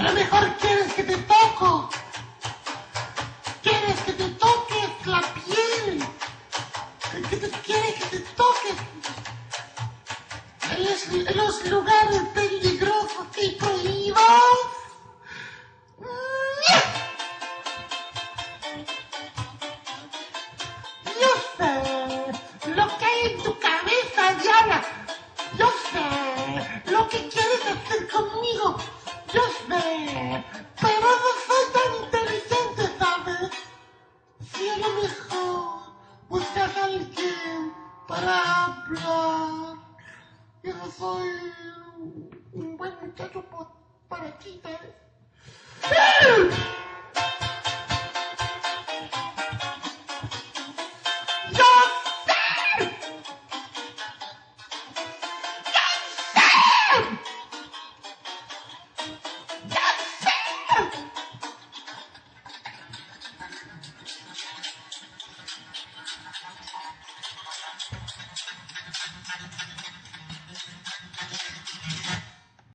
A lo mejor quieres que te toco. Quieres que te toques la piel. Quieres que te toques en los lugares peligrosos y prohibidos. Yo sé lo que hay en tu cabeza, Diana. Yo sé lo que quieres hacer conmigo. Yo sé, pero no soy tan inteligente, ¿sabes? Si a lo mejor buscas a alguien para hablar, yo no soy un buen muchacho para ti, ¿sabes?